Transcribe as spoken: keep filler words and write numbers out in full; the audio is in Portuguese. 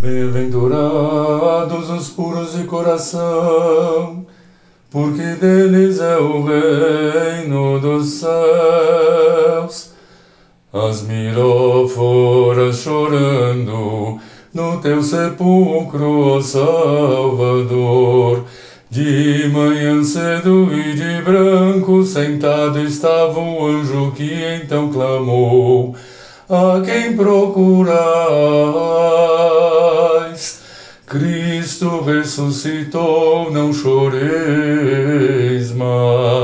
Bem-aventurados os puros de coração, porque deles é o reino dos céus. As miróforas chorando no teu sepulcro, ó Salvador. De manhã cedo e de branco sentado estava o anjo que então clamou: a quem procurais? Cristo ressuscitou, não choreis mais.